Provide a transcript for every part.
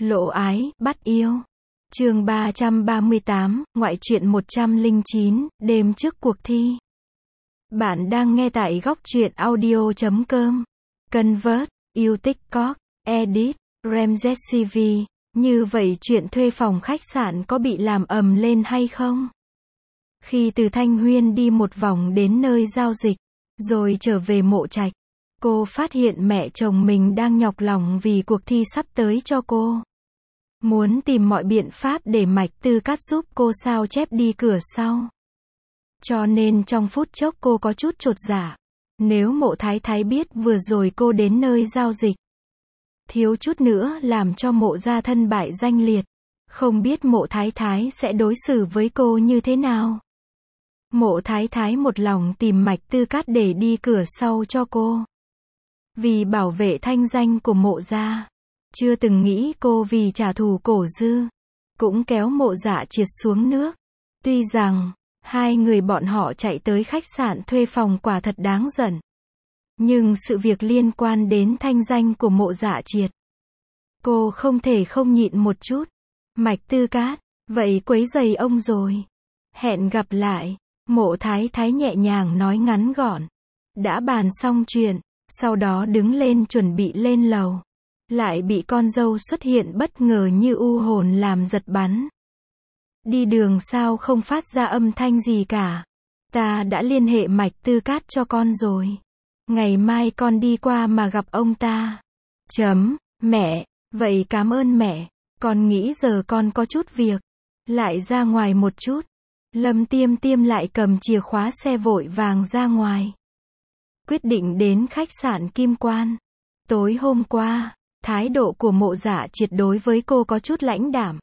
Lộ ái, bắt yêu. Chương 338, ngoại truyện 109, đêm trước cuộc thi. Bạn đang nghe tại góc truyện audio.com. Convert, yêu TikTok, edit, Ramses CV. Như vậy chuyện thuê phòng khách sạn có bị làm ầm lên hay không? Khi từ Thanh Huyên đi một vòng đến nơi giao dịch, rồi trở về Mộ Trạch, cô phát hiện mẹ chồng mình đang nhọc lòng vì cuộc thi sắp tới cho cô. Muốn tìm mọi biện pháp để Mạch Tư Cát giúp cô sao chép đi cửa sau. Cho nên trong phút chốc cô có chút chột dạ. Nếu Mộ Thái Thái biết vừa rồi cô đến nơi giao dịch, thiếu chút nữa làm cho Mộ gia thân bại danh liệt. Không biết Mộ Thái Thái sẽ đối xử với cô như thế nào. Mộ Thái Thái một lòng tìm Mạch Tư Cát để đi cửa sau cho cô. Vì bảo vệ thanh danh của Mộ gia. Chưa từng nghĩ cô vì trả thù Cổ Dư, cũng kéo Mộ Dạ Triệt xuống nước. Tuy rằng, hai người bọn họ chạy tới khách sạn thuê phòng quả thật đáng giận. Nhưng sự việc liên quan đến thanh danh của Mộ Dạ Triệt, cô không thể không nhịn một chút. Mạch Tư Cát, vậy quấy rầy ông rồi. Hẹn gặp lại. Mộ Thái Thái nhẹ nhàng nói ngắn gọn. Đã bàn xong chuyện, sau đó đứng lên chuẩn bị lên lầu. Lại bị con dâu xuất hiện bất ngờ như u hồn làm giật bắn. Đi đường sao không phát ra âm thanh gì cả. Ta đã liên hệ Mạch Tư Cát cho con rồi. Ngày mai con đi qua mà gặp ông ta. Mẹ, vậy cảm ơn mẹ. Con nghĩ giờ con có chút việc. Lại ra ngoài một chút. Lâm Tiêm Tiêm lại cầm chìa khóa xe vội vàng ra ngoài. Quyết định đến khách sạn Kim Quan. Tối hôm qua, thái độ của Mộ Dạ Triệt đối với cô có chút lãnh đạm.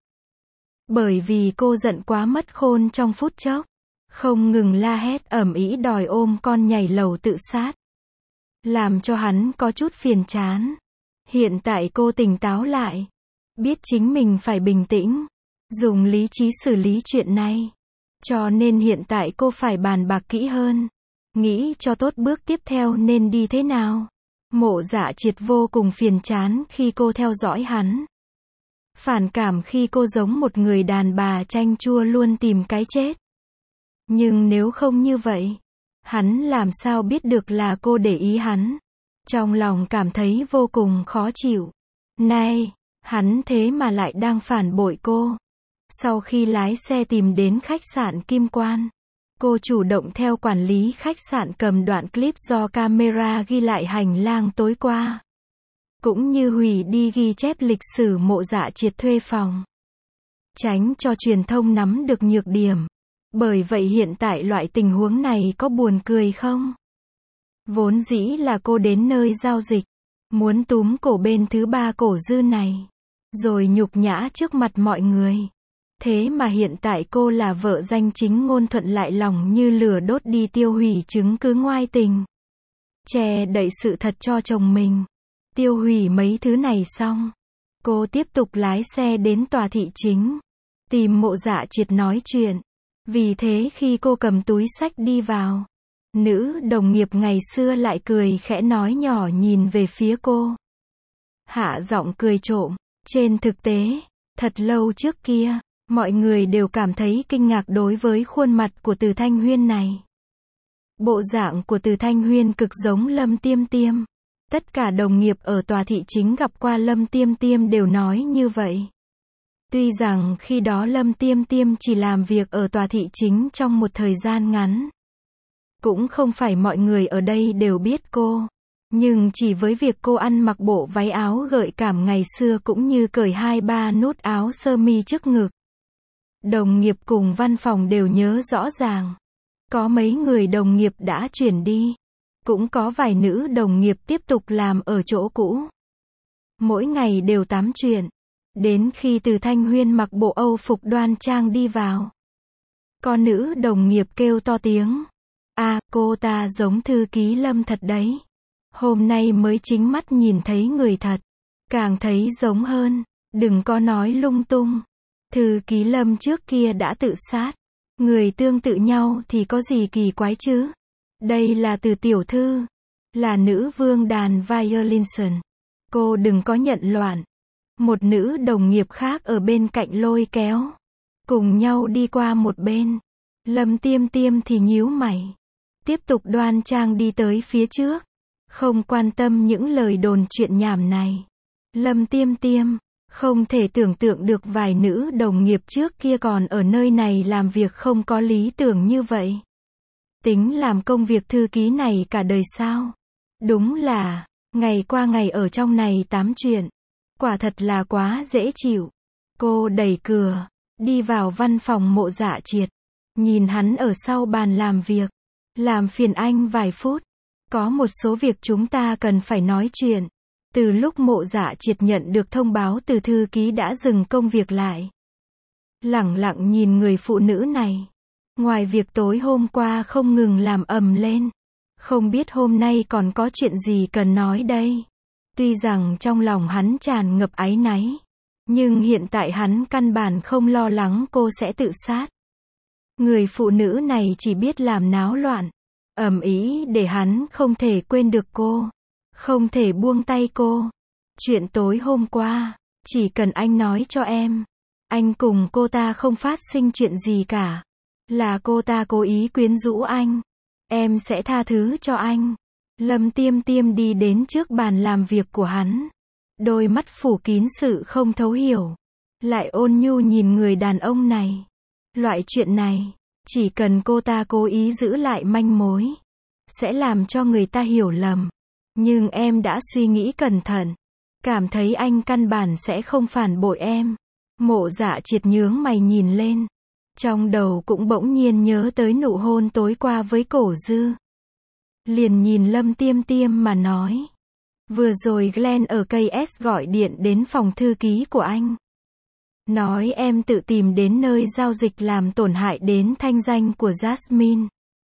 Bởi vì cô giận quá mất khôn trong phút chốc. Không ngừng la hét ầm ĩ đòi ôm con nhảy lầu tự sát. Làm cho hắn có chút phiền chán. Hiện tại cô tỉnh táo lại. Biết chính mình phải bình tĩnh. Dùng lý trí xử lý chuyện này. Cho nên hiện tại cô phải bàn bạc kỹ hơn. Nghĩ cho tốt bước tiếp theo nên đi thế nào. Mộ Dạ Triệt vô cùng phiền chán khi cô theo dõi hắn. Phản cảm khi cô giống một người đàn bà chanh chua luôn tìm cái chết. Nhưng nếu không như vậy, hắn làm sao biết được là cô để ý hắn. Trong lòng cảm thấy vô cùng khó chịu. Này, hắn thế mà lại đang phản bội cô. Sau khi lái xe tìm đến khách sạn Kim Quan, cô chủ động theo quản lý khách sạn cầm đoạn clip do camera ghi lại hành lang tối qua. Cũng như hủy đi ghi chép lịch sử Mộ Dạ Triệt thuê phòng. Tránh cho truyền thông nắm được nhược điểm. Bởi vậy hiện tại loại tình huống này có buồn cười không? Vốn dĩ là cô đến nơi giao dịch. Muốn túm cổ bên thứ ba Cổ Dư này. Rồi nhục nhã trước mặt mọi người. Thế mà hiện tại cô là vợ danh chính ngôn thuận lại lòng như lửa đốt đi tiêu hủy chứng cứ ngoại tình. Che đậy sự thật cho chồng mình. Tiêu hủy mấy thứ này xong. Cô tiếp tục lái xe đến tòa thị chính. Tìm Mộ Dạ Triệt nói chuyện. Vì thế khi cô cầm túi xách đi vào, nữ đồng nghiệp ngày xưa lại cười khẽ nói nhỏ nhìn về phía cô. Hạ giọng cười trộm. Trên thực tế, thật lâu trước kia, mọi người đều cảm thấy kinh ngạc đối với khuôn mặt của Từ Thanh Huyên này. Bộ dạng của Từ Thanh Huyên cực giống Lâm Tiêm Tiêm. Tất cả đồng nghiệp ở tòa thị chính gặp qua Lâm Tiêm Tiêm đều nói như vậy. Tuy rằng khi đó Lâm Tiêm Tiêm chỉ làm việc ở tòa thị chính trong một thời gian ngắn. Cũng không phải mọi người ở đây đều biết cô. Nhưng chỉ với việc cô ăn mặc bộ váy áo gợi cảm ngày xưa cũng như cởi 2-3 nút áo sơ mi trước ngực. Đồng nghiệp cùng văn phòng đều nhớ rõ ràng. Có mấy người đồng nghiệp đã chuyển đi. Cũng có vài nữ đồng nghiệp tiếp tục làm ở chỗ cũ. Mỗi ngày đều tám chuyện. Đến khi Từ Thanh Huyên mặc bộ Âu phục đoan trang đi vào. Có nữ đồng nghiệp kêu to tiếng. Cô ta giống thư ký Lâm thật đấy. Hôm nay mới chính mắt nhìn thấy người thật. Càng thấy giống hơn. Đừng có nói lung tung. Thư ký Lâm trước kia đã tự sát. Người tương tự nhau thì có gì kỳ quái chứ. Đây là Từ tiểu thư. Là nữ vương đàn Violinson. Cô đừng có nhận loạn. Một nữ đồng nghiệp khác ở bên cạnh lôi kéo. Cùng nhau đi qua một bên. Lâm Tiêm Tiêm thì nhíu mày. Tiếp tục đoan trang đi tới phía trước. Không quan tâm những lời đồn chuyện nhảm này. Lâm Tiêm Tiêm không thể tưởng tượng được vài nữ đồng nghiệp trước kia còn ở nơi này làm việc không có lý tưởng như vậy. Tính làm công việc thư ký này cả đời sao? Đúng là, ngày qua ngày ở trong này tám chuyện. Quả thật là quá dễ chịu. Cô đẩy cửa, đi vào văn phòng Mộ Dạ Triệt. Nhìn hắn ở sau bàn làm việc. Làm phiền anh vài phút. Có một số việc chúng ta cần phải nói chuyện. Từ lúc Mộ Dạ Triệt nhận được thông báo từ thư ký đã dừng công việc lại. Lẳng lặng nhìn người phụ nữ này. Ngoài việc tối hôm qua không ngừng làm ầm lên. Không biết hôm nay còn có chuyện gì cần nói đây. Tuy rằng trong lòng hắn tràn ngập áy náy. Nhưng hiện tại hắn căn bản không lo lắng cô sẽ tự sát. Người phụ nữ này chỉ biết làm náo loạn. Ầm ĩ để hắn không thể quên được cô. Không thể buông tay cô. Chuyện tối hôm qua, chỉ cần anh nói cho em. Anh cùng cô ta không phát sinh chuyện gì cả. Là cô ta cố ý quyến rũ anh. Em sẽ tha thứ cho anh. Lâm Tiêm Tiêm đi đến trước bàn làm việc của hắn. Đôi mắt phủ kín sự không thấu hiểu. Lại ôn nhu nhìn người đàn ông này. Loại chuyện này, chỉ cần cô ta cố ý giữ lại manh mối, sẽ làm cho người ta hiểu lầm. Nhưng em đã suy nghĩ cẩn thận. Cảm thấy anh căn bản sẽ không phản bội em. Mộ Dạ Triệt nhướng mày nhìn lên. Trong đầu cũng bỗng nhiên nhớ tới nụ hôn tối qua với Cổ Dư. Liền nhìn Lâm Tiêm Tiêm mà nói. Vừa rồi Glenn ở KS gọi điện đến phòng thư ký của anh. Nói em tự tìm đến nơi giao dịch làm tổn hại đến thanh danh của Jasmine.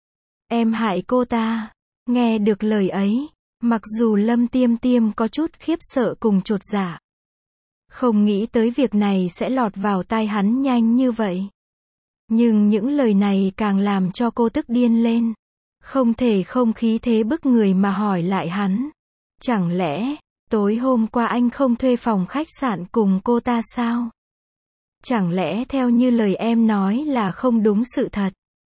Em hại cô ta. Nghe được lời ấy, mặc dù Lâm Tiêm Tiêm có chút khiếp sợ cùng chột dạ. Không nghĩ tới việc này sẽ lọt vào tai hắn nhanh như vậy. Nhưng những lời này càng làm cho cô tức điên lên. Không thể không khí thế bức người mà hỏi lại hắn. Chẳng lẽ, tối hôm qua anh không thuê phòng khách sạn cùng cô ta sao? Chẳng lẽ theo như lời em nói là không đúng sự thật?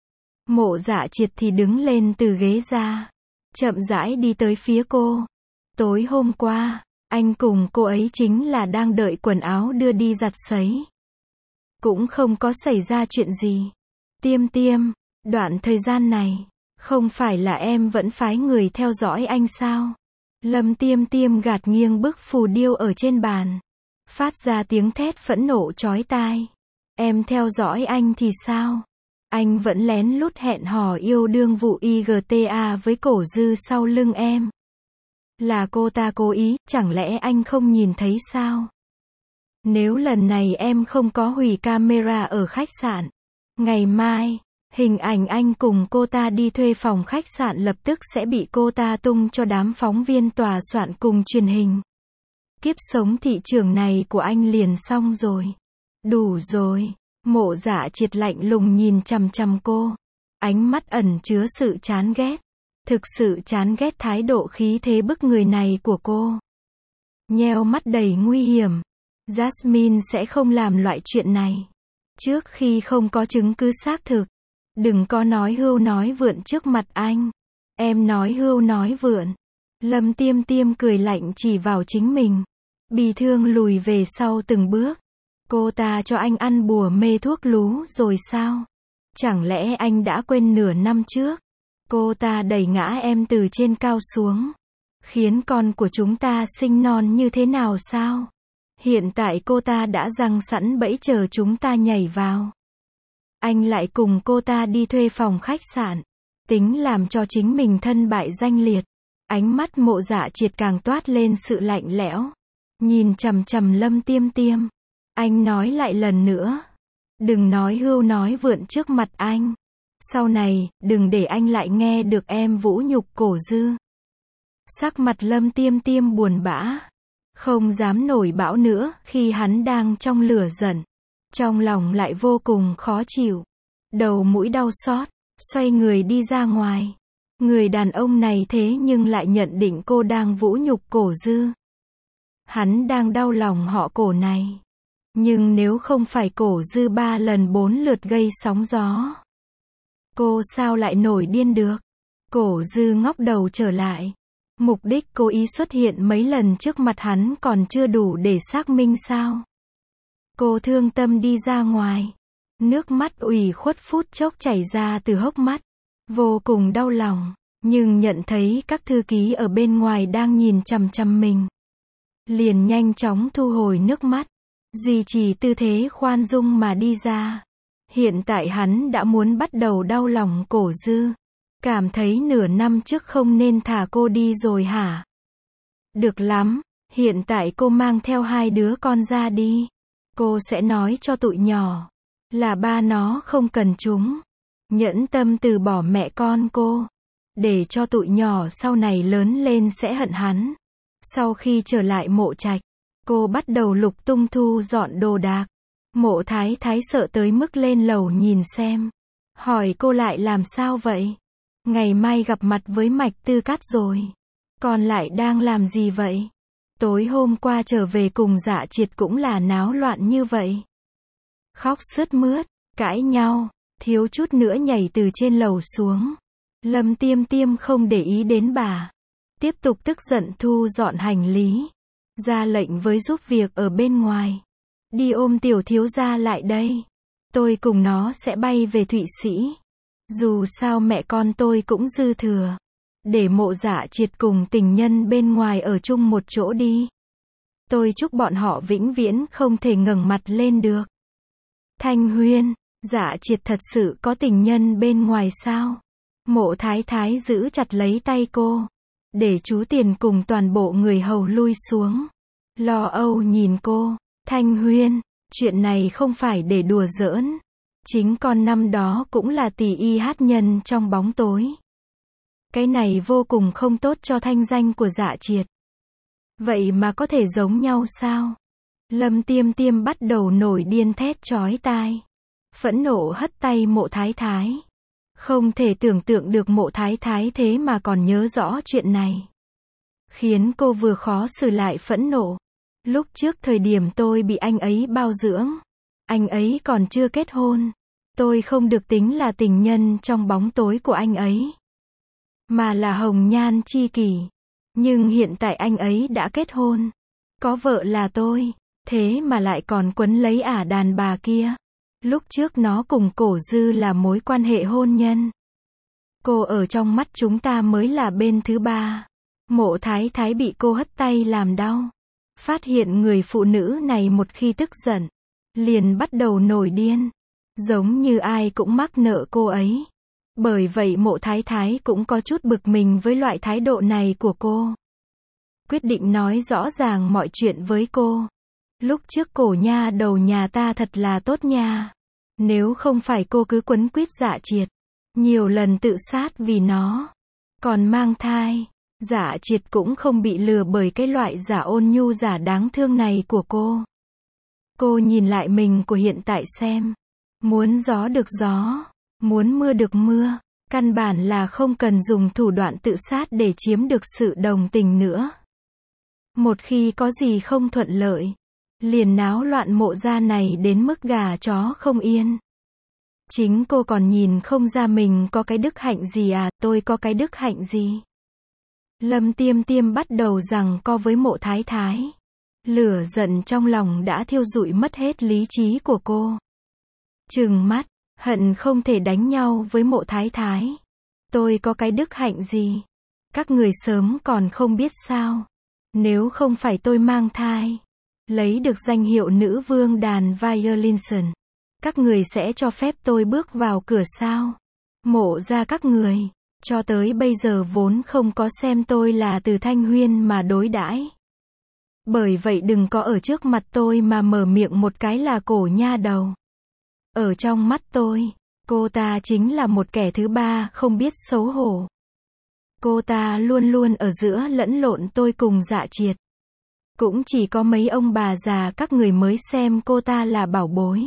Mộ Dạ Triệt thì đứng lên từ ghế ra. Chậm rãi đi tới phía cô. Tối hôm qua, anh cùng cô ấy chính là đang đợi quần áo đưa đi giặt sấy. Cũng không có xảy ra chuyện gì. Tiêm Tiêm, đoạn thời gian này, không phải là em vẫn phái người theo dõi anh sao? Lâm Tiêm Tiêm gạt nghiêng bức phù điêu ở trên bàn. Phát ra tiếng thét phẫn nộ chói tai. Em theo dõi anh thì sao? Anh vẫn lén lút hẹn hò yêu đương vụ IGTA với Cổ Dư sau lưng em. Là cô ta cố ý, chẳng lẽ anh không nhìn thấy sao? Nếu lần này em không có hủy camera ở khách sạn, ngày mai, hình ảnh anh cùng cô ta đi thuê phòng khách sạn lập tức sẽ bị cô ta tung cho đám phóng viên tòa soạn cùng truyền hình. Kiếp sống thị trường này của anh liền xong rồi. Đủ rồi. Mộ Dạ Triệt lạnh lùng nhìn chằm chằm cô. Ánh mắt ẩn chứa sự chán ghét. Thực sự chán ghét thái độ khí thế bức người này của cô. Nheo mắt đầy nguy hiểm. Jasmine sẽ không làm loại chuyện này. Trước khi không có chứng cứ xác thực. Đừng có nói hưu nói vượn trước mặt anh. Em nói hưu nói vượn. Lâm Tiêm Tiêm cười lạnh chỉ vào chính mình. Bi thương lùi về sau từng bước. Cô ta cho anh ăn bùa mê thuốc lú rồi sao? Chẳng lẽ anh đã quên nửa năm trước? Cô ta đẩy ngã em từ trên cao xuống. Khiến con của chúng ta sinh non như thế nào sao? Hiện tại cô ta đã giăng sẵn bẫy chờ chúng ta nhảy vào. Anh lại cùng cô ta đi thuê phòng khách sạn. Tính làm cho chính mình thân bại danh liệt. Ánh mắt Mộ Dạ Triệt càng toát lên sự lạnh lẽo. Nhìn chằm chằm Lâm Tiêm Tiêm. Anh nói lại lần nữa. Đừng nói hưu nói vượn trước mặt anh. Sau này, đừng để anh lại nghe được em vũ nhục Cổ Dư. Sắc mặt Lâm Tiêm Tiêm buồn bã. Không dám nổi bão nữa khi hắn đang trong lửa giận. Trong lòng lại vô cùng khó chịu. Đầu mũi đau xót. Xoay người đi ra ngoài. Người đàn ông này thế nhưng lại nhận định cô đang vũ nhục Cổ Dư. Hắn đang đau lòng họ Cổ này. Nhưng nếu không phải Cổ Dư 3 lần 4 lượt gây sóng gió, cô sao lại nổi điên được? Cổ Dư ngóc đầu trở lại. Mục đích cố ý xuất hiện mấy lần trước mặt hắn còn chưa đủ để xác minh sao? Cô thương tâm đi ra ngoài. Nước mắt ủy khuất phút chốc chảy ra từ hốc mắt. Vô cùng đau lòng. Nhưng nhận thấy các thư ký ở bên ngoài đang nhìn chằm chằm mình, liền nhanh chóng thu hồi nước mắt, duy trì tư thế khoan dung mà đi ra. Hiện tại hắn đã muốn bắt đầu đau lòng Cổ Dư. Cảm thấy nửa năm trước không nên thả cô đi rồi hả? Được lắm, hiện tại cô mang theo 2 đứa con ra đi. Cô sẽ nói cho tụi nhỏ là ba nó không cần chúng. Nhẫn tâm từ bỏ mẹ con cô, để cho tụi nhỏ sau này lớn lên sẽ hận hắn. Sau khi trở lại Mộ Trạch, cô bắt đầu lục tung thu dọn đồ đạc. Mộ Thái Thái sợ tới mức lên lầu nhìn xem. Hỏi cô lại làm sao vậy? Ngày mai gặp mặt với Mạch Tư Cát rồi. Con lại đang làm gì vậy? Tối hôm qua trở về cùng Dạ Triệt cũng là náo loạn như vậy. Khóc sướt mướt, cãi nhau, thiếu chút nữa nhảy từ trên lầu xuống. Lâm Tiêm Tiêm không để ý đến bà. Tiếp tục tức giận thu dọn hành lý. Ra lệnh với giúp việc ở bên ngoài. Đi ôm tiểu thiếu gia lại đây. Tôi cùng nó sẽ bay về Thụy Sĩ. Dù sao mẹ con tôi cũng dư thừa. Để Mộ Dạ Triệt cùng tình nhân bên ngoài ở chung một chỗ đi. Tôi chúc bọn họ vĩnh viễn không thể ngẩng mặt lên được. Thanh Huyên, Dạ Triệt thật sự có tình nhân bên ngoài sao? Mộ Thái Thái giữ chặt lấy tay cô. Để chú Tiền cùng toàn bộ người hầu lui xuống. Lo âu nhìn cô. Thanh Huyên, chuyện này không phải để đùa giỡn. Chính con năm đó cũng là tỷ y hát nhân trong bóng tối. Cái này vô cùng không tốt cho thanh danh của Dạ Triệt. Vậy mà có thể giống nhau sao? Lâm Tiêm Tiêm bắt đầu nổi điên thét chói tai. Phẫn nộ hất tay Mộ Thái Thái. Không thể tưởng tượng được Mộ Thái Thái thế mà còn nhớ rõ chuyện này. Khiến cô vừa khó xử lại phẫn nộ. Lúc trước thời điểm tôi bị anh ấy bao dưỡng, anh ấy còn chưa kết hôn. Tôi không được tính là tình nhân trong bóng tối của anh ấy, mà là hồng nhan chi kỷ. Nhưng hiện tại anh ấy đã kết hôn, có vợ là tôi, thế mà lại còn quấn lấy ả đàn bà kia. Lúc trước nó cùng Cổ Dư là mối quan hệ hôn nhân. Cô ở trong mắt chúng ta mới là bên thứ ba. Mộ Thái Thái bị cô hất tay làm đau. Phát hiện người phụ nữ này một khi tức giận, liền bắt đầu nổi điên. Giống như ai cũng mắc nợ cô ấy. Bởi vậy Mộ Thái Thái cũng có chút bực mình với loại thái độ này của cô. Quyết định nói rõ ràng mọi chuyện với cô. Lúc trước Cổ nha đầu nhà ta thật là tốt nha. Nếu không phải cô cứ quấn quýt Dạ Triệt, nhiều lần tự sát vì nó, còn mang thai, Dạ Triệt cũng không bị lừa bởi cái loại giả ôn nhu giả đáng thương này của cô. Cô nhìn lại mình của hiện tại xem. Muốn gió được gió, muốn mưa được mưa. Căn bản là không cần dùng thủ đoạn tự sát để chiếm được sự đồng tình nữa. Một khi có gì không thuận lợi, liền náo loạn Mộ gia này đến mức gà chó không yên. Chính cô còn nhìn không ra mình có cái đức hạnh gì à? Tôi có cái đức hạnh gì? Lâm Tiêm Tiêm bắt đầu giằng co với Mộ Thái Thái. Lửa giận trong lòng đã thiêu rụi mất hết lý trí của cô. Trừng mắt, hận không thể đánh nhau với Mộ Thái Thái. Tôi có cái đức hạnh gì? Các người sớm còn không biết sao? Nếu không phải tôi mang thai, lấy được danh hiệu nữ vương đàn Violinson, các người sẽ cho phép tôi bước vào cửa sao? Mộ gia các người, cho tới bây giờ vốn không có xem tôi là từ Thanh Huyên mà đối đãi. Bởi vậy đừng có ở trước mặt tôi mà mở miệng một cái là Cổ nha đầu. Ở trong mắt tôi, cô ta chính là một kẻ thứ ba không biết xấu hổ. Cô ta luôn luôn ở giữa lẫn lộn tôi cùng Dạ Triệt. Cũng chỉ có mấy ông bà già các người mới xem cô ta là bảo bối.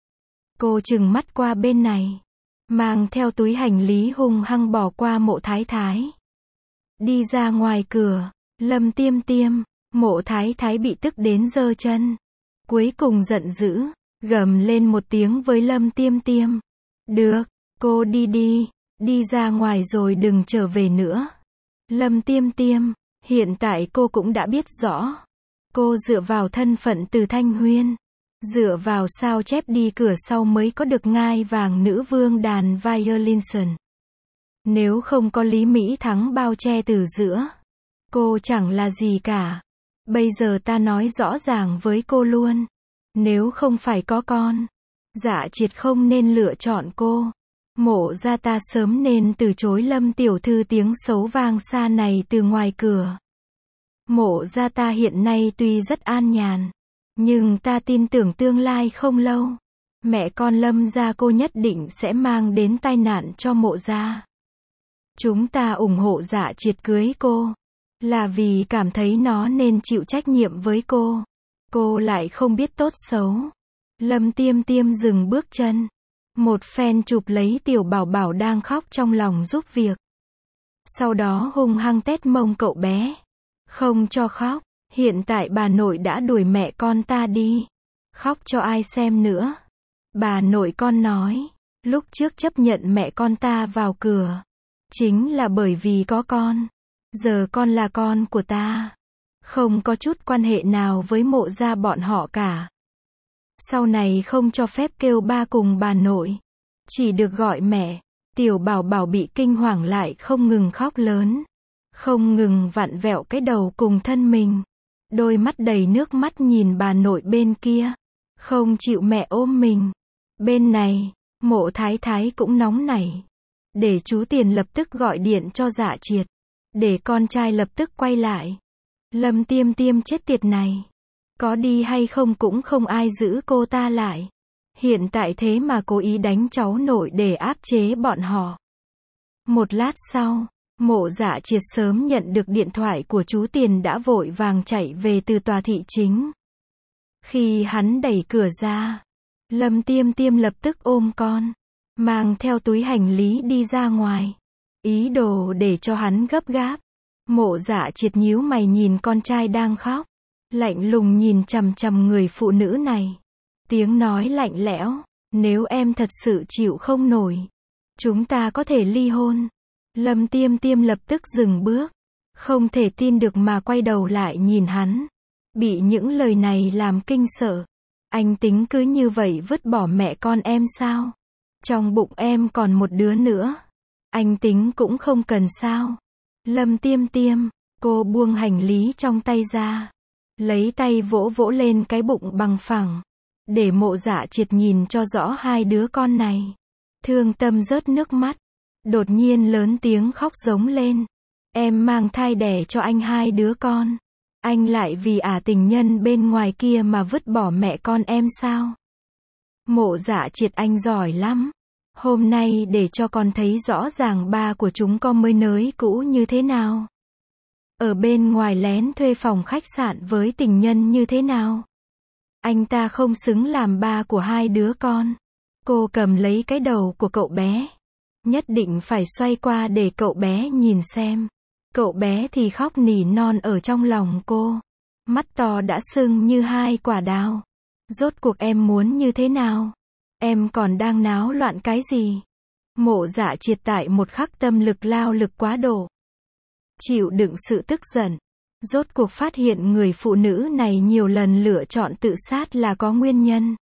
Cô trừng mắt qua bên này, mang theo túi hành lý hung hăng bỏ qua Mộ Thái Thái. Đi ra ngoài cửa, Lâm Tiêm Tiêm, Mộ Thái Thái bị tức đến giơ chân. Cuối cùng giận dữ, gầm lên một tiếng với Lâm Tiêm Tiêm. Được, cô đi đi, đi ra ngoài rồi đừng trở về nữa. Lâm Tiêm Tiêm, hiện tại cô cũng đã biết rõ. Cô dựa vào thân phận Từ Thanh Huyên, dựa vào sao chép đi cửa sau mới có được ngai vàng nữ vương đàn violin. Nếu không có Lý Mỹ Thắng bao che từ giữa, cô chẳng là gì cả. Bây giờ ta nói rõ ràng với cô luôn. Nếu không phải có con, Dạ Triệt không nên lựa chọn cô. Mộ gia ta sớm nên từ chối Lâm tiểu thư tiếng xấu vang xa này từ ngoài cửa. Mộ gia ta hiện nay tuy rất an nhàn, nhưng ta tin tưởng tương lai không lâu, mẹ con Lâm gia cô nhất định sẽ mang đến tai nạn cho mộ gia. Chúng ta ủng hộ Dạ Triệt cưới cô, là vì cảm thấy nó nên chịu trách nhiệm với cô. Cô lại không biết tốt xấu. Lâm Tiêm Tiêm dừng bước chân. Một phen chụp lấy tiểu bảo bảo đang khóc trong lòng giúp việc. Sau đó hung hăng tét mông cậu bé. Không cho khóc, hiện tại bà nội đã đuổi mẹ con ta đi. Khóc cho ai xem nữa. Bà nội con nói, lúc trước chấp nhận mẹ con ta vào cửa, chính là bởi vì có con. Giờ con là con của ta. Không có chút quan hệ nào với mộ gia bọn họ cả. Sau này không cho phép kêu ba cùng bà nội. Chỉ được gọi mẹ. Tiểu bảo bảo bị kinh hoàng lại không ngừng khóc lớn. Không ngừng vặn vẹo cái đầu cùng thân mình. Đôi mắt đầy nước mắt nhìn bà nội bên kia. Không chịu mẹ ôm mình. Bên này, Mộ Thái Thái cũng nóng nảy. Để chú Tiền lập tức gọi điện cho Dạ Triệt. Để con trai lập tức quay lại. Lâm Tiêm Tiêm chết tiệt này. Có đi hay không cũng không ai giữ cô ta lại. Hiện tại thế mà cố ý đánh cháu nội để áp chế bọn họ. Một lát sau, Mộ Dạ Triệt sớm nhận được điện thoại của chú Tiền đã vội vàng chạy về từ tòa thị chính. Khi hắn đẩy cửa ra, Lâm Tiêm Tiêm lập tức ôm con, mang theo túi hành lý đi ra ngoài. Ý đồ để cho hắn gấp gáp. Mộ Dạ Triệt nhíu mày nhìn con trai đang khóc. Lạnh lùng nhìn chằm chằm người phụ nữ này. Tiếng nói lạnh lẽo. Nếu em thật sự chịu không nổi, chúng ta có thể ly hôn. Lâm Tiêm Tiêm lập tức dừng bước. Không thể tin được mà quay đầu lại nhìn hắn. Bị những lời này làm kinh sợ. Anh tính cứ như vậy vứt bỏ mẹ con em sao? Trong bụng em còn một đứa nữa. Anh tính cũng không cần sao? Lâm Tiêm Tiêm, cô buông hành lý trong tay ra. Lấy tay vỗ vỗ lên cái bụng bằng phẳng. Để Mộ Dạ Triệt nhìn cho rõ hai đứa con này. Thương tâm rớt nước mắt. Đột nhiên lớn tiếng khóc giống lên. Em mang thai đẻ cho anh hai đứa con. Anh lại vì tình nhân bên ngoài kia mà vứt bỏ mẹ con em sao? Mộ Dạ Triệt anh giỏi lắm. Hôm nay để cho con thấy rõ ràng ba của chúng con mới nới cũ như thế nào. Ở bên ngoài lén thuê phòng khách sạn với tình nhân như thế nào. Anh ta không xứng làm ba của hai đứa con. Cô cầm lấy cái đầu của cậu bé. Nhất định phải xoay qua để cậu bé nhìn xem. Cậu bé thì khóc nỉ non ở trong lòng cô. Mắt to đã sưng như hai quả đào. Rốt cuộc em muốn như thế nào? Em còn đang náo loạn cái gì? Mộ Dạ Triệt tại một khắc tâm lực lao lực quá độ. Chịu đựng sự tức giận. Rốt cuộc phát hiện người phụ nữ này nhiều lần lựa chọn tự sát là có nguyên nhân.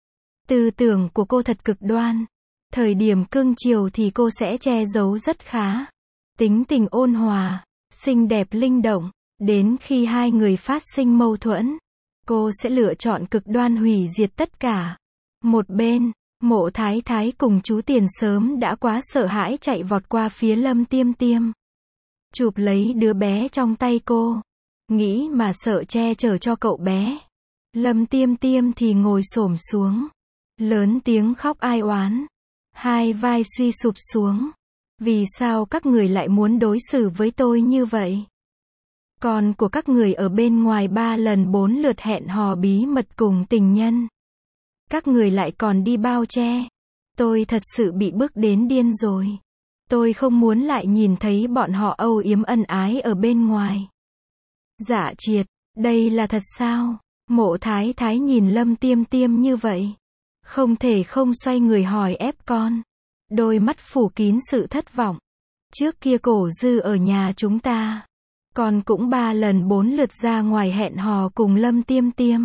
Tư tưởng của cô thật cực đoan. Thời điểm cưng chiều thì cô sẽ che giấu rất khá. Tính tình ôn hòa, xinh đẹp linh động. Đến khi hai người phát sinh mâu thuẫn, cô sẽ lựa chọn cực đoan hủy diệt tất cả. Một bên, Mộ Thái Thái cùng chú Tiền sớm đã quá sợ hãi chạy vọt qua phía Lâm Tiêm Tiêm. Chụp lấy đứa bé trong tay cô. Nghĩ mà sợ che chở cho cậu bé. Lâm Tiêm Tiêm thì ngồi xổm xuống. Lớn tiếng khóc ai oán. Hai vai suy sụp xuống. Vì sao các người lại muốn đối xử với tôi như vậy? Con của các người ở bên ngoài 3 lần 4 lượt hẹn hò bí mật cùng tình nhân. Các người lại còn đi bao che. Tôi thật sự bị bức đến điên rồi. Tôi không muốn lại nhìn thấy bọn họ âu yếm ân ái ở bên ngoài. Dạ Triệt, Đây là thật sao? Mộ Thái Thái nhìn Lâm Tiêm Tiêm như vậy. Không thể không xoay người hỏi ép con. Đôi mắt phủ kín sự thất vọng. Trước kia Cổ Dư ở nhà chúng ta. Con cũng 3 lần 4 lượt ra ngoài hẹn hò cùng Lâm Tiêm Tiêm.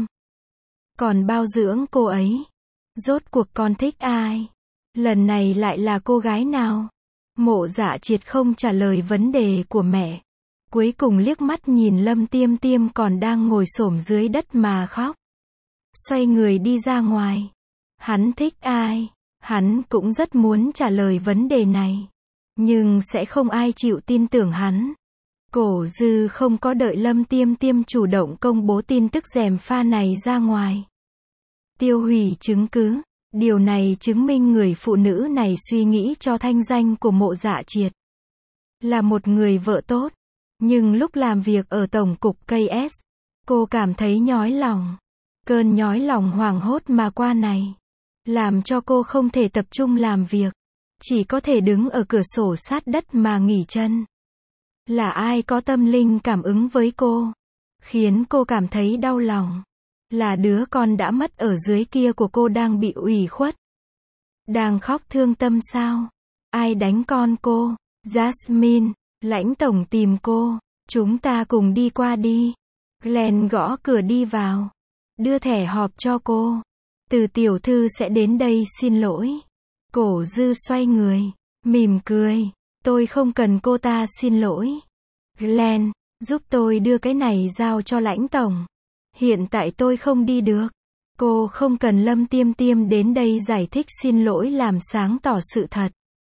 Còn bao dưỡng cô ấy. Rốt cuộc con thích ai? Lần này lại là cô gái nào? Mộ Dạ Triệt không trả lời vấn đề của mẹ. Cuối cùng liếc mắt nhìn Lâm Tiêm Tiêm còn đang ngồi xổm dưới đất mà khóc. Xoay người đi ra ngoài. Hắn thích ai? Hắn cũng rất muốn trả lời vấn đề này. Nhưng sẽ không ai chịu tin tưởng hắn. Cổ Dư không có đợi Lâm Tiêm Tiêm chủ động công bố tin tức gièm pha này ra ngoài. Tiêu hủy chứng cứ. Điều này chứng minh người phụ nữ này suy nghĩ cho thanh danh của Mộ Dạ Triệt. Là một người vợ tốt. Nhưng lúc làm việc ở Tổng cục KS, cô cảm thấy nhói lòng. Cơn nhói lòng hoảng hốt mà qua này. Làm cho cô không thể tập trung làm việc. Chỉ có thể đứng ở cửa sổ sát đất mà nghỉ chân. Là ai có tâm linh cảm ứng với cô? Khiến cô cảm thấy đau lòng. Là đứa con đã mất ở dưới kia của cô đang bị ủy khuất. Đang khóc thương tâm sao? Ai đánh con cô? Jasmine, Lãnh tổng tìm cô. Chúng ta cùng đi qua đi. Glenn gõ cửa đi vào. Đưa thẻ họp cho cô. Từ tiểu thư sẽ đến đây xin lỗi. Cổ Dư xoay người. Mỉm cười. Tôi không cần cô ta xin lỗi. Glenn, giúp tôi đưa cái này giao cho Lãnh tổng. Hiện tại tôi không đi được. Cô không cần Lâm Tiêm Tiêm đến đây giải thích xin lỗi làm sáng tỏ sự thật.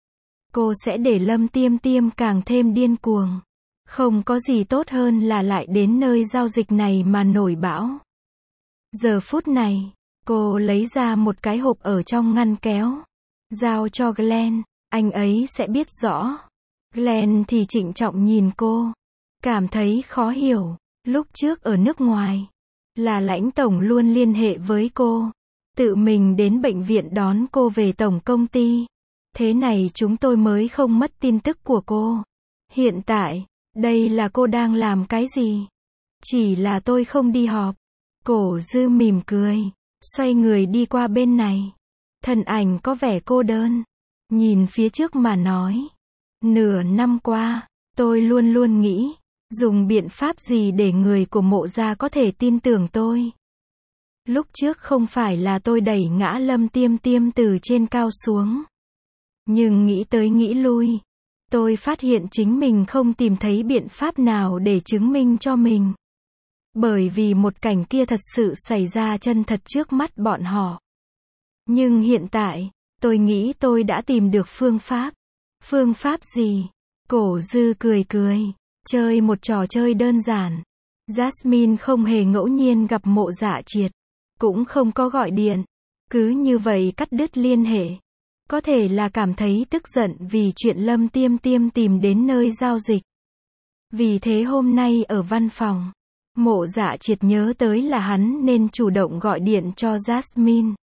Cô sẽ để Lâm Tiêm Tiêm càng thêm điên cuồng. Không có gì tốt hơn là lại đến nơi giao dịch này mà nổi bão. Giờ phút này, cô lấy ra một cái hộp ở trong ngăn kéo. Giao cho Glenn, anh ấy sẽ biết rõ. Glenn thì trịnh trọng nhìn cô. Cảm thấy khó hiểu. Lúc trước ở nước ngoài, là Lãnh tổng luôn liên hệ với cô. Tự mình đến bệnh viện đón cô về tổng công ty. Thế này chúng tôi mới không mất tin tức của cô. Hiện tại, đây là cô đang làm cái gì? Chỉ là tôi không đi họp. Cổ Dư mỉm cười. Xoay người đi qua bên này. Thân ảnh có vẻ cô đơn. Nhìn phía trước mà nói. Nửa năm qua, tôi luôn luôn nghĩ. Dùng biện pháp gì để người của Mộ gia có thể tin tưởng tôi? Lúc trước không phải là tôi đẩy ngã Lâm Tiêm Tiêm từ trên cao xuống. Nhưng nghĩ tới nghĩ lui. Tôi phát hiện chính mình không tìm thấy biện pháp nào để chứng minh cho mình. Bởi vì một cảnh kia thật sự xảy ra chân thật trước mắt bọn họ. Nhưng hiện tại, tôi nghĩ tôi đã tìm được phương pháp. Phương pháp gì? Cổ Dư cười cười. Chơi một trò chơi đơn giản. Jasmine không hề ngẫu nhiên gặp Mộ Dạ Triệt. Cũng không có gọi điện. Cứ như vậy cắt đứt liên hệ. Có thể là cảm thấy tức giận vì chuyện Lâm Tiêm Tiêm tìm đến nơi giao dịch. Vì thế hôm nay ở văn phòng, Mộ Dạ Triệt nhớ tới là hắn nên chủ động gọi điện cho Jasmine.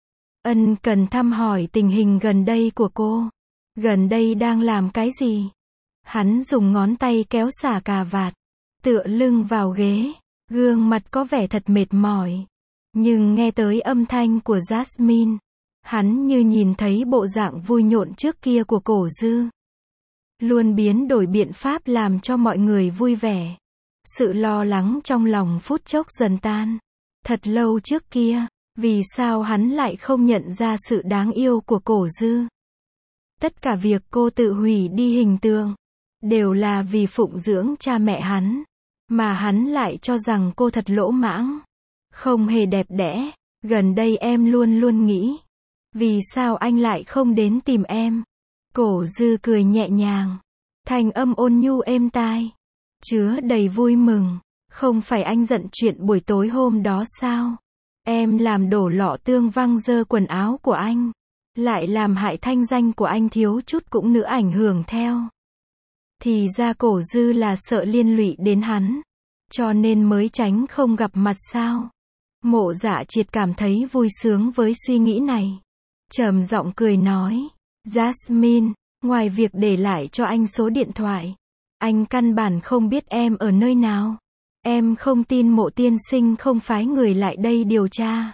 Ân cần thăm hỏi tình hình gần đây của cô. Gần đây đang làm cái gì? Hắn dùng ngón tay kéo xả cà vạt, tựa lưng vào ghế, gương mặt có vẻ thật mệt mỏi. Nhưng nghe tới âm thanh của Jasmine, hắn như nhìn thấy bộ dạng vui nhộn trước kia của Cổ Dư. Luôn biến đổi biện pháp làm cho mọi người vui vẻ. Sự lo lắng trong lòng phút chốc dần tan. Thật lâu trước kia, vì sao hắn lại không nhận ra sự đáng yêu của Cổ Dư? Tất cả việc cô tự hủy đi hình tượng, đều là vì phụng dưỡng cha mẹ hắn. Mà hắn lại cho rằng cô thật lỗ mãng. Không hề đẹp đẽ. Gần đây em luôn luôn nghĩ. Vì sao anh lại không đến tìm em? Cổ Dư cười nhẹ nhàng. Thanh âm ôn nhu êm tai. Chứa đầy vui mừng. Không phải anh giận chuyện buổi tối hôm đó sao? Em làm đổ lọ tương văng dơ quần áo của anh. Lại làm hại thanh danh của anh thiếu chút cũng nữa ảnh hưởng theo. Thì ra Cổ Dư là sợ liên lụy đến hắn. Cho nên mới tránh không gặp mặt sao? Mộ Dạ Triệt cảm thấy vui sướng với suy nghĩ này. Trầm giọng cười nói. Jasmine, ngoài việc để lại cho anh số điện thoại, anh căn bản không biết em ở nơi nào. Em không tin Mộ tiên sinh không phái người lại đây điều tra.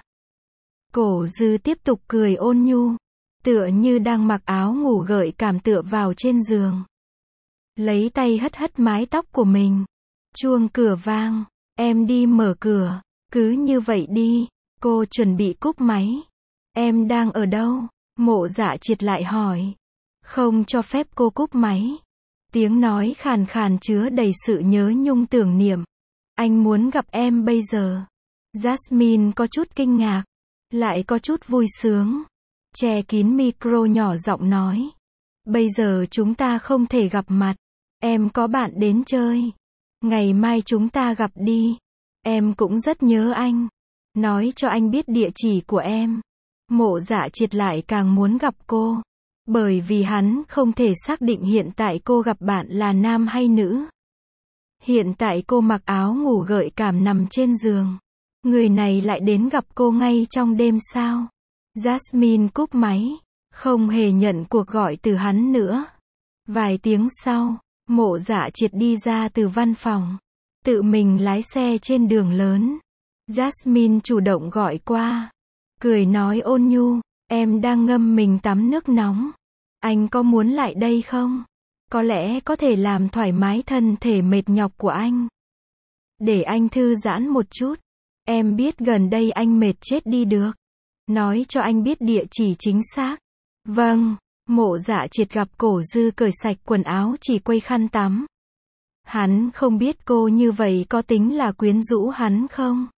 Cổ Dư tiếp tục cười ôn nhu, tựa như đang mặc áo ngủ gợi cảm tựa vào trên giường. Lấy tay hất hất mái tóc của mình. Chuông cửa vang, em đi mở cửa, cứ như vậy đi. Cô chuẩn bị cúp máy. Em đang ở đâu? Mộ Dạ Triệt lại hỏi. Không cho phép cô cúp máy. Tiếng nói khàn khàn chứa đầy sự nhớ nhung tưởng niệm. Anh muốn gặp em bây giờ. Jasmine có chút kinh ngạc, lại có chút vui sướng. Che kín micro nhỏ giọng nói. Bây giờ chúng ta không thể gặp mặt. Em có bạn đến chơi. Ngày mai chúng ta gặp đi. Em cũng rất nhớ anh. Nói cho anh biết địa chỉ của em. Mộ Dạ Triệt lại càng muốn gặp cô. Bởi vì hắn không thể xác định hiện tại cô gặp bạn là nam hay nữ. Hiện tại cô mặc áo ngủ gợi cảm nằm trên giường. Người này lại đến gặp cô ngay trong đêm sao? Jasmine cúp máy, không hề nhận cuộc gọi từ hắn nữa. Vài tiếng sau, Mộ Dạ Triệt đi ra từ văn phòng, tự mình lái xe trên đường lớn. Jasmine chủ động gọi qua, cười nói ôn nhu, em đang ngâm mình tắm nước nóng. Anh có muốn lại đây không? Có lẽ có thể làm thoải mái thân thể mệt nhọc của anh. Để anh thư giãn một chút. Em biết gần đây anh mệt chết đi được. Nói cho anh biết địa chỉ chính xác. Vâng. Mộ Dạ Triệt gặp Cổ Dư cởi sạch quần áo chỉ quây khăn tắm. Hắn không biết cô như vậy có tính là quyến rũ hắn không?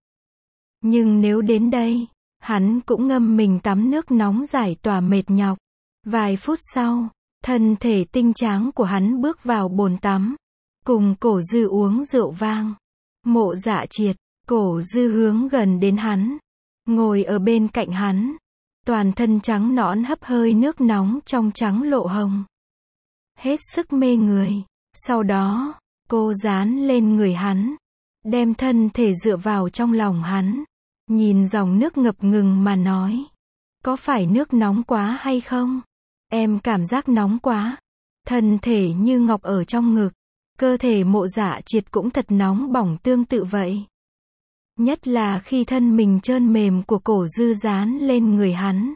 Nhưng nếu đến đây, hắn cũng ngâm mình tắm nước nóng giải tỏa mệt nhọc. Vài phút sau, thân thể tinh tráng của hắn bước vào bồn tắm, cùng Cổ Dư uống rượu vang. Mộ Dạ Triệt, Cổ Dư hướng gần đến hắn, ngồi ở bên cạnh hắn, toàn thân trắng nõn hấp hơi nước nóng trong trắng lộ hồng. Hết sức mê người. Sau đó, cô dán lên người hắn, đem thân thể dựa vào trong lòng hắn, nhìn dòng nước ngập ngừng mà nói. Có phải nước nóng quá hay không? Em cảm giác nóng quá. Thân thể như ngọc ở trong ngực. Cơ thể Mộ Dạ Triệt cũng thật nóng bỏng tương tự vậy. Nhất là khi thân mình trơn mềm của Cổ Dư dán lên người hắn.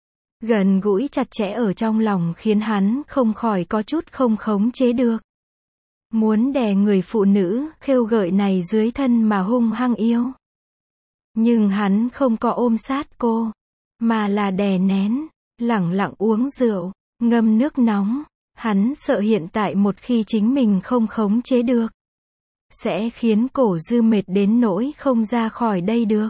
Gần gũi chặt chẽ ở trong lòng khiến hắn không khỏi có chút không khống chế được. Muốn đè người phụ nữ khêu gợi này dưới thân mà hung hăng yêu. Nhưng hắn không có ôm sát cô, mà là đè nén, lẳng lặng uống rượu, ngâm nước nóng. Hắn sợ hiện tại một khi chính mình không khống chế được, sẽ khiến Cổ Dư mệt đến nỗi không ra khỏi đây được.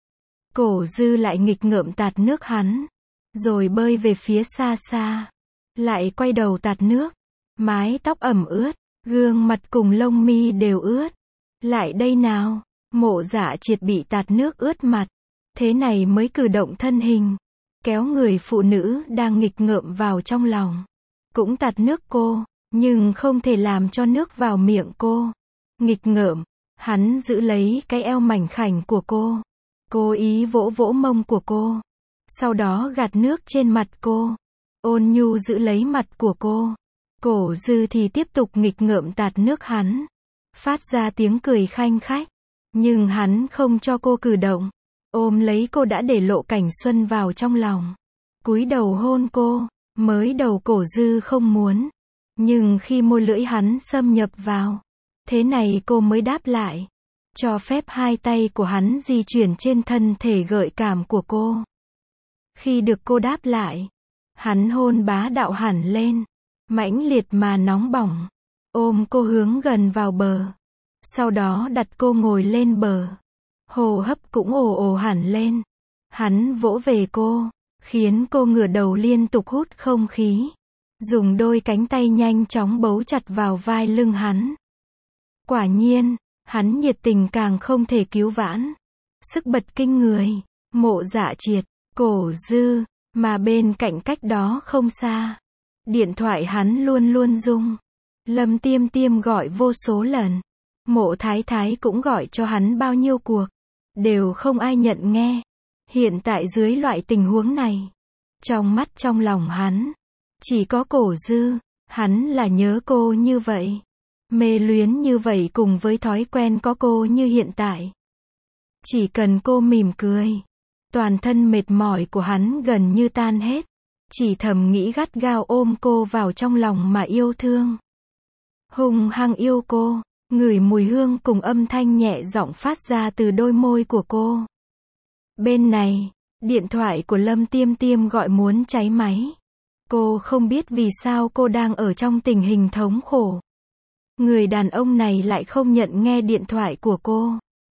Cổ Dư lại nghịch ngợm tạt nước hắn, rồi bơi về phía xa xa, lại quay đầu tạt nước. Mái tóc ẩm ướt, gương mặt cùng lông mi đều ướt. Lại đây nào. Mộ Dạ Triệt bị tạt nước ướt mặt, thế này mới cử động thân hình, kéo người phụ nữ đang nghịch ngợm vào trong lòng, cũng tạt nước cô, nhưng không thể làm cho nước vào miệng cô. Nghịch ngợm, hắn giữ lấy cái eo mảnh khảnh của cô, cố ý vỗ vỗ mông của cô, sau đó gạt nước trên mặt cô, ôn nhu giữ lấy mặt của cô. Cổ Dư thì tiếp tục nghịch ngợm tạt nước hắn, phát ra tiếng cười khanh khách, nhưng hắn không cho cô cử động, ôm lấy cô đã để Lộ Cảnh Xuân vào trong lòng, cúi đầu hôn cô. Mới đầu Cổ Dư không muốn, nhưng khi môi lưỡi hắn xâm nhập vào, thế này cô mới đáp lại, cho phép hai tay của hắn di chuyển trên thân thể gợi cảm của cô. Khi được cô đáp lại, hắn hôn bá đạo hẳn lên, mãnh liệt mà nóng bỏng, ôm cô hướng gần vào bờ, sau đó đặt cô ngồi lên bờ, hô hấp cũng ồ ồ hẳn lên. Hắn vỗ về cô, khiến cô ngửa đầu liên tục hút không khí, dùng đôi cánh tay nhanh chóng bấu chặt vào vai lưng hắn. Quả nhiên, hắn nhiệt tình càng không thể cứu vãn, sức bật kinh người. Mộ Dạ Triệt, Cổ Dư, mà bên cạnh cách đó không xa, điện thoại hắn luôn luôn rung. Lâm Tiêm Tiêm gọi vô số lần, Mộ Thái Thái cũng gọi cho hắn bao nhiêu cuộc, đều không ai nhận nghe. Hiện tại dưới loại tình huống này, trong mắt trong lòng hắn, chỉ có Cổ Dư, hắn là nhớ cô như vậy. Mê luyến như vậy cùng với thói quen có cô như hiện tại. Chỉ cần cô mỉm cười, toàn thân mệt mỏi của hắn gần như tan hết. Chỉ thầm nghĩ gắt gao ôm cô vào trong lòng mà yêu thương. Hung hăng yêu cô, ngửi mùi hương cùng âm thanh nhẹ giọng phát ra từ đôi môi của cô. Bên này, điện thoại của Lâm Tiêm Tiêm gọi muốn cháy máy. Cô không biết vì sao cô đang ở trong tình hình thống khổ. Người đàn ông này lại không nhận nghe điện thoại của cô.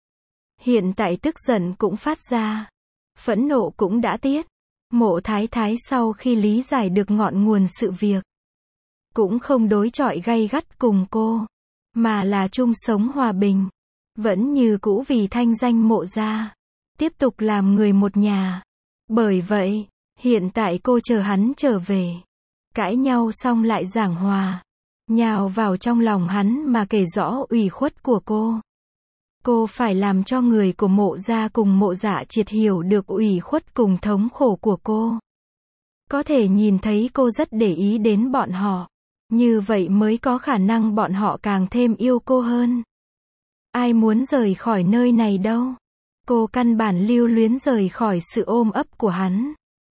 Hiện tại tức giận cũng phát ra. Phẫn nộ cũng đã tiết. Mộ Thái Thái sau khi lý giải được ngọn nguồn sự việc, cũng không đối chọi gay gắt cùng cô, mà là chung sống hòa bình. Vẫn như cũ vì thanh danh Mộ gia, tiếp tục làm người một nhà. Bởi vậy, hiện tại cô chờ hắn trở về. Cãi nhau xong lại giảng hòa. Nhào vào trong lòng hắn mà kể rõ ủy khuất của cô. Cô phải làm cho người của Mộ gia cùng Mộ Dạ Triệt hiểu được ủy khuất cùng thống khổ của cô. Có thể nhìn thấy cô rất để ý đến bọn họ. Như vậy mới có khả năng bọn họ càng thêm yêu cô hơn. Ai muốn rời khỏi nơi này đâu. Cô căn bản lưu luyến rời khỏi sự ôm ấp của hắn.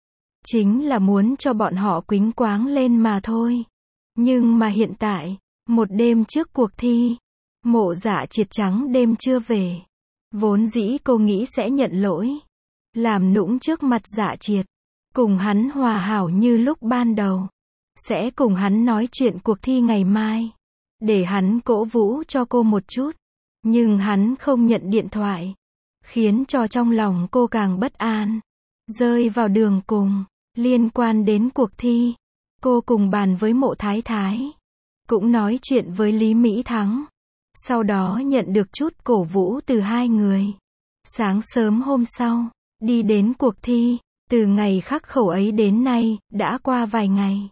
Chính là muốn cho bọn họ quýnh quáng lên mà thôi. Nhưng mà hiện tại, một đêm trước cuộc thi, Mộ Dạ Triệt trắng đêm chưa về. Vốn dĩ cô nghĩ sẽ nhận lỗi, làm nũng trước mặt Dạ Triệt, cùng hắn hòa hảo như lúc ban đầu. Sẽ cùng hắn nói chuyện cuộc thi ngày mai, để hắn cổ vũ cho cô một chút. Nhưng hắn không nhận điện thoại, khiến cho trong lòng cô càng bất an. Rơi vào đường cùng, liên quan đến cuộc thi, cô cùng bàn với Mộ Thái Thái, cũng nói chuyện với Lý Mỹ Thắng. Sau đó nhận được chút cổ vũ từ hai người. Sáng sớm hôm sau, đi đến cuộc thi, từ ngày khắc khẩu ấy đến nay, đã qua vài ngày.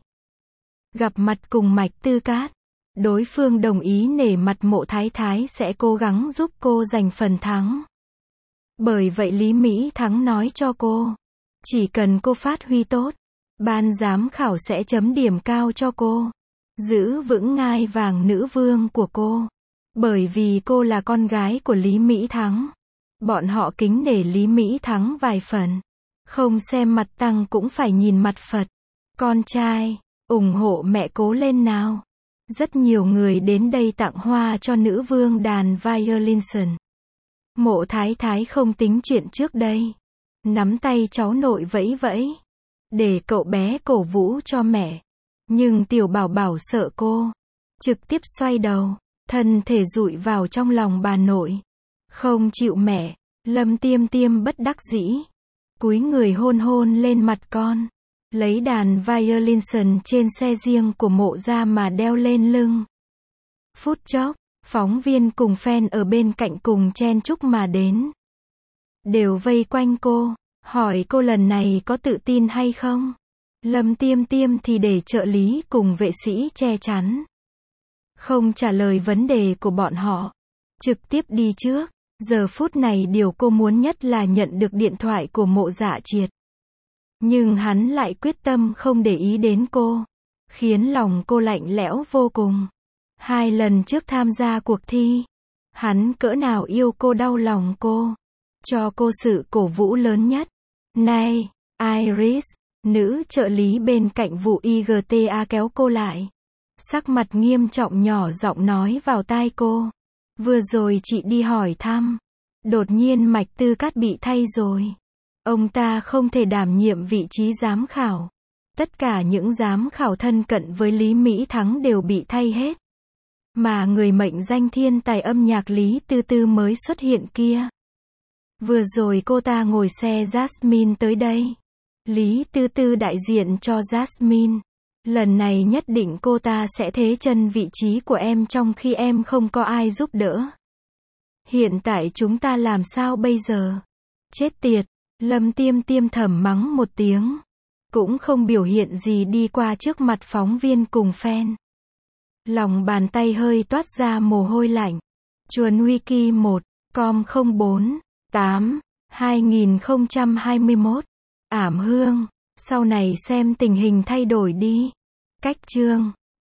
Gặp mặt cùng Mạch Tư Cát, đối phương đồng ý nể mặt Mộ Thái Thái sẽ cố gắng giúp cô giành phần thắng. Bởi vậy Lý Mỹ Thắng nói cho cô, chỉ cần cô phát huy tốt, ban giám khảo sẽ chấm điểm cao cho cô, giữ vững ngai vàng nữ vương của cô. Bởi vì cô là con gái của Lý Mỹ Thắng, bọn họ kính nể Lý Mỹ Thắng vài phần. Không xem mặt tăng cũng phải nhìn mặt Phật. Con trai, ủng hộ mẹ cố lên nào. Rất nhiều người đến đây tặng hoa cho nữ vương đàn violin. Mộ Thái Thái không tính chuyện trước đây. Nắm tay cháu nội vẫy vẫy, để cậu bé cổ vũ cho mẹ. Nhưng tiểu bảo bảo sợ cô, trực tiếp xoay đầu, thân thể dụi vào trong lòng bà nội. Không chịu mẹ. Lâm Tiêm Tiêm bất đắc dĩ, cúi người hôn hôn lên mặt con, lấy đàn violin trên xe riêng của Mộ gia mà đeo lên lưng. Phút chốc, phóng viên cùng fan ở bên cạnh cùng chen chúc mà đến. Đều vây quanh cô, hỏi cô lần này có tự tin hay không. Lâm Tiêm Tiêm thì để trợ lý cùng vệ sĩ che chắn. Không trả lời vấn đề của bọn họ, trực tiếp đi trước. Giờ phút này điều cô muốn nhất là nhận được điện thoại của Mộ Dạ Triệt. Nhưng hắn lại quyết tâm không để ý đến cô, khiến lòng cô lạnh lẽo vô cùng. 2 lần trước tham gia cuộc thi, hắn cỡ nào yêu cô đau lòng cô, cho cô sự cổ vũ lớn nhất. Này, Iris, nữ trợ lý bên cạnh vụ IGTA kéo cô lại. Sắc mặt nghiêm trọng nhỏ giọng nói vào tai cô. Vừa rồi chị đi hỏi thăm, đột nhiên Mạch Tư Cát bị thay rồi. Ông ta không thể đảm nhiệm vị trí giám khảo. Tất cả những giám khảo thân cận với Lý Mỹ Thắng đều bị thay hết. Mà người mệnh danh thiên tài âm nhạc Lý Tư Tư mới xuất hiện kia. Vừa rồi cô ta ngồi xe Jasmine tới đây. Lý Tư Tư đại diện cho Jasmine. Lần này nhất định cô ta sẽ thế chân vị trí của em trong khi em không có ai giúp đỡ. Hiện tại chúng ta làm sao bây giờ? Chết tiệt, Lâm Tiêm Tiêm thầm mắng một tiếng. Cũng không biểu hiện gì đi qua trước mặt phóng viên cùng fan. Lòng bàn tay hơi toát ra mồ hôi lạnh. Chuồn Wiki 1.04.8/2021. Ảm Hương, sau này xem tình hình thay đổi đi. Cách chương